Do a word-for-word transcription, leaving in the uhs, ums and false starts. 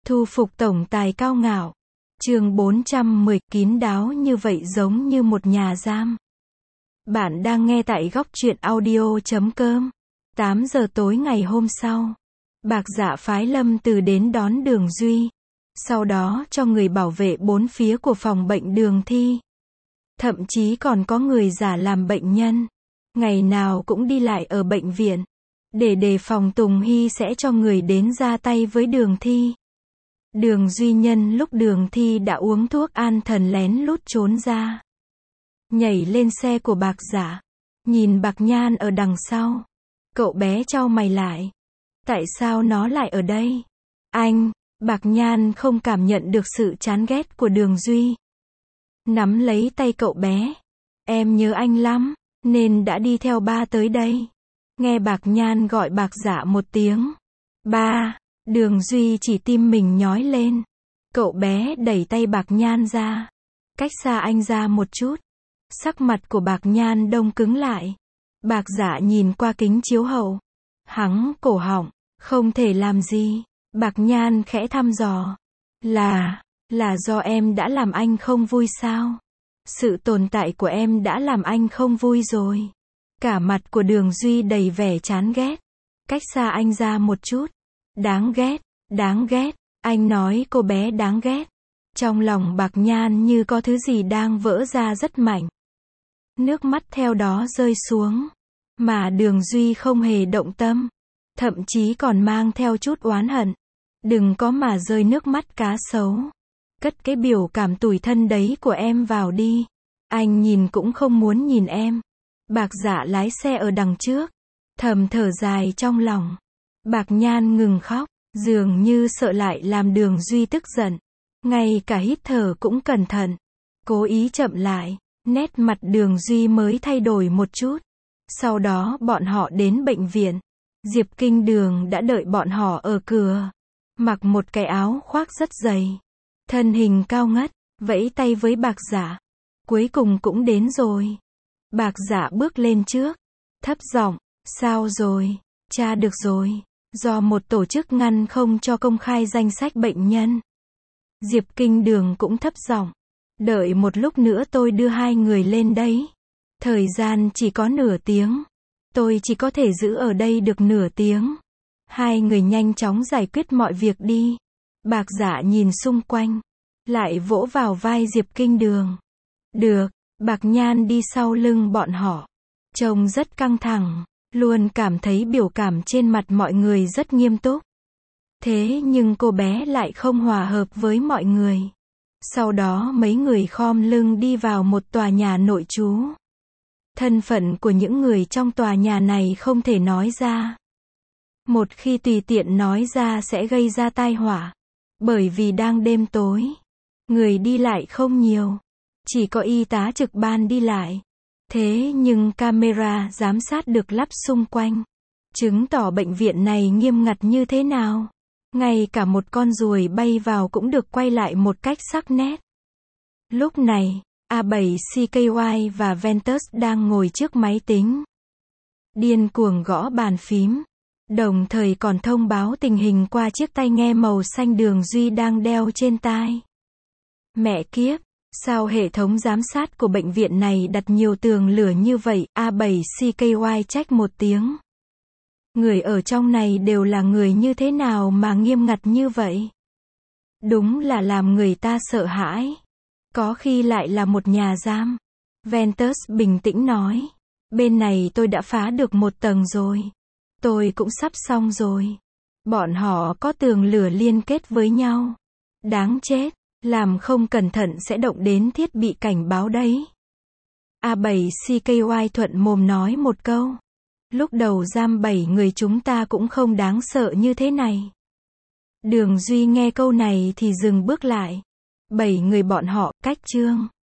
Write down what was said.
Thu phục tổng tài cao ngạo. Chương bốn trăm mười, kín đáo như vậy giống như một nhà giam. Bạn đang nghe tại góc truyện audio chấm com. tám giờ tối ngày hôm sau, Bạc Dạ phái Lâm Từ đến đón Đường Duy. Sau đó cho người bảo vệ bốn phía của phòng bệnh Đường Thi. Thậm chí còn có người giả làm bệnh nhân. Ngày nào cũng đi lại ở bệnh viện. Để đề phòng Tùng Hy sẽ cho người đến ra tay với Đường Thi. Đường Duy nhân lúc Đường Thi đã uống thuốc an thần lén lút trốn ra. Nhảy lên xe của Bạc Dạ. Nhìn Bạc Nhan ở đằng sau. Cậu bé chau mày lại. Tại sao nó lại ở đây? Anh, Bạc Nhan không cảm nhận được sự chán ghét của Đường Duy. Nắm lấy tay cậu bé. Em nhớ anh lắm, nên đã đi theo ba tới đây. Nghe Bạc Nhan gọi Bạc Dạ một tiếng. Ba, Đường Duy chỉ tim mình nhói lên. Cậu bé đẩy tay Bạc Nhan ra. Cách xa anh ra một chút. Sắc mặt của Bạc Nhan đông cứng lại. Bạc Dạ nhìn qua kính chiếu hậu. Hắng cổ họng, không thể làm gì. Bạc Nhan khẽ thăm dò. Là, là do em đã làm anh không vui sao? Sự tồn tại của em đã làm anh không vui rồi. Cả mặt của Đường Duy đầy vẻ chán ghét. Cách xa anh ra một chút. Đáng ghét, đáng ghét. Anh nói cô bé đáng ghét. Trong lòng Bạc Nhan như có thứ gì đang vỡ ra rất mạnh. Nước mắt theo đó rơi xuống. Mà Đường Duy không hề động tâm. Thậm chí còn mang theo chút oán hận. Đừng có mà rơi nước mắt cá sấu. Cất cái biểu cảm tủi thân đấy của em vào đi. Anh nhìn cũng không muốn nhìn em. Bạc Dạ lái xe ở đằng trước. Thầm thở dài trong lòng. Bạc Nhan ngừng khóc. Dường như sợ lại làm Đường Duy tức giận. Ngay cả hít thở cũng cẩn thận. Cố ý chậm lại. Nét mặt Đường Duy mới thay đổi một chút. Sau đó bọn họ đến bệnh viện. Diệp Kinh Đường đã đợi bọn họ ở cửa. Mặc một cái áo khoác rất dày. Thân hình cao ngất. Vẫy tay với Bạc Dạ. Cuối cùng cũng đến rồi. Bạc Dạ bước lên trước. Thấp giọng. Sao rồi? Tra được rồi. Do một tổ chức ngăn không cho công khai danh sách bệnh nhân. Diệp Kinh Đường cũng thấp giọng. Đợi một lúc nữa tôi đưa hai người lên đấy. Thời gian chỉ có nửa tiếng. Tôi chỉ có thể giữ ở đây được nửa tiếng. Hai người nhanh chóng giải quyết mọi việc đi. Bạc Dạ nhìn xung quanh. Lại vỗ vào vai Diệp Kinh Đường. Được. Bạc Nhan đi sau lưng bọn họ. Trông rất căng thẳng. Luôn cảm thấy biểu cảm trên mặt mọi người rất nghiêm túc. Thế nhưng cô bé lại không hòa hợp với mọi người. Sau đó mấy người khom lưng đi vào một tòa nhà nội trú. Thân phận của những người trong tòa nhà này không thể nói ra. Một khi tùy tiện nói ra sẽ gây ra tai họa. Bởi vì đang đêm tối. Người đi lại không nhiều. Chỉ có y tá trực ban đi lại. Thế nhưng camera giám sát được lắp xung quanh. Chứng tỏ bệnh viện này nghiêm ngặt như thế nào. Ngay cả một con ruồi bay vào cũng được quay lại một cách sắc nét. Lúc này, A bảy xê ca y và Ventus đang ngồi trước máy tính. Điên cuồng gõ bàn phím. Đồng thời còn thông báo tình hình qua chiếc tai nghe màu xanh Đường Duy đang đeo trên tai. Mẹ kiếp, sao hệ thống giám sát của bệnh viện này đặt nhiều tường lửa như vậy? A bảy xê ca y trách một tiếng. Người ở trong này đều là người như thế nào mà nghiêm ngặt như vậy? Đúng là làm người ta sợ hãi. Có khi lại là một nhà giam. Ventus bình tĩnh nói. Bên này tôi đã phá được một tầng rồi. Tôi cũng sắp xong rồi. Bọn họ có tường lửa liên kết với nhau. Đáng chết. Làm không cẩn thận sẽ động đến thiết bị cảnh báo đấy. A bảy xê ca y thuận mồm nói một câu. Lúc đầu giam bảy người chúng ta cũng không đáng sợ như thế này. Đường Duy nghe câu này thì dừng bước lại. Bảy người bọn họ, cách chương.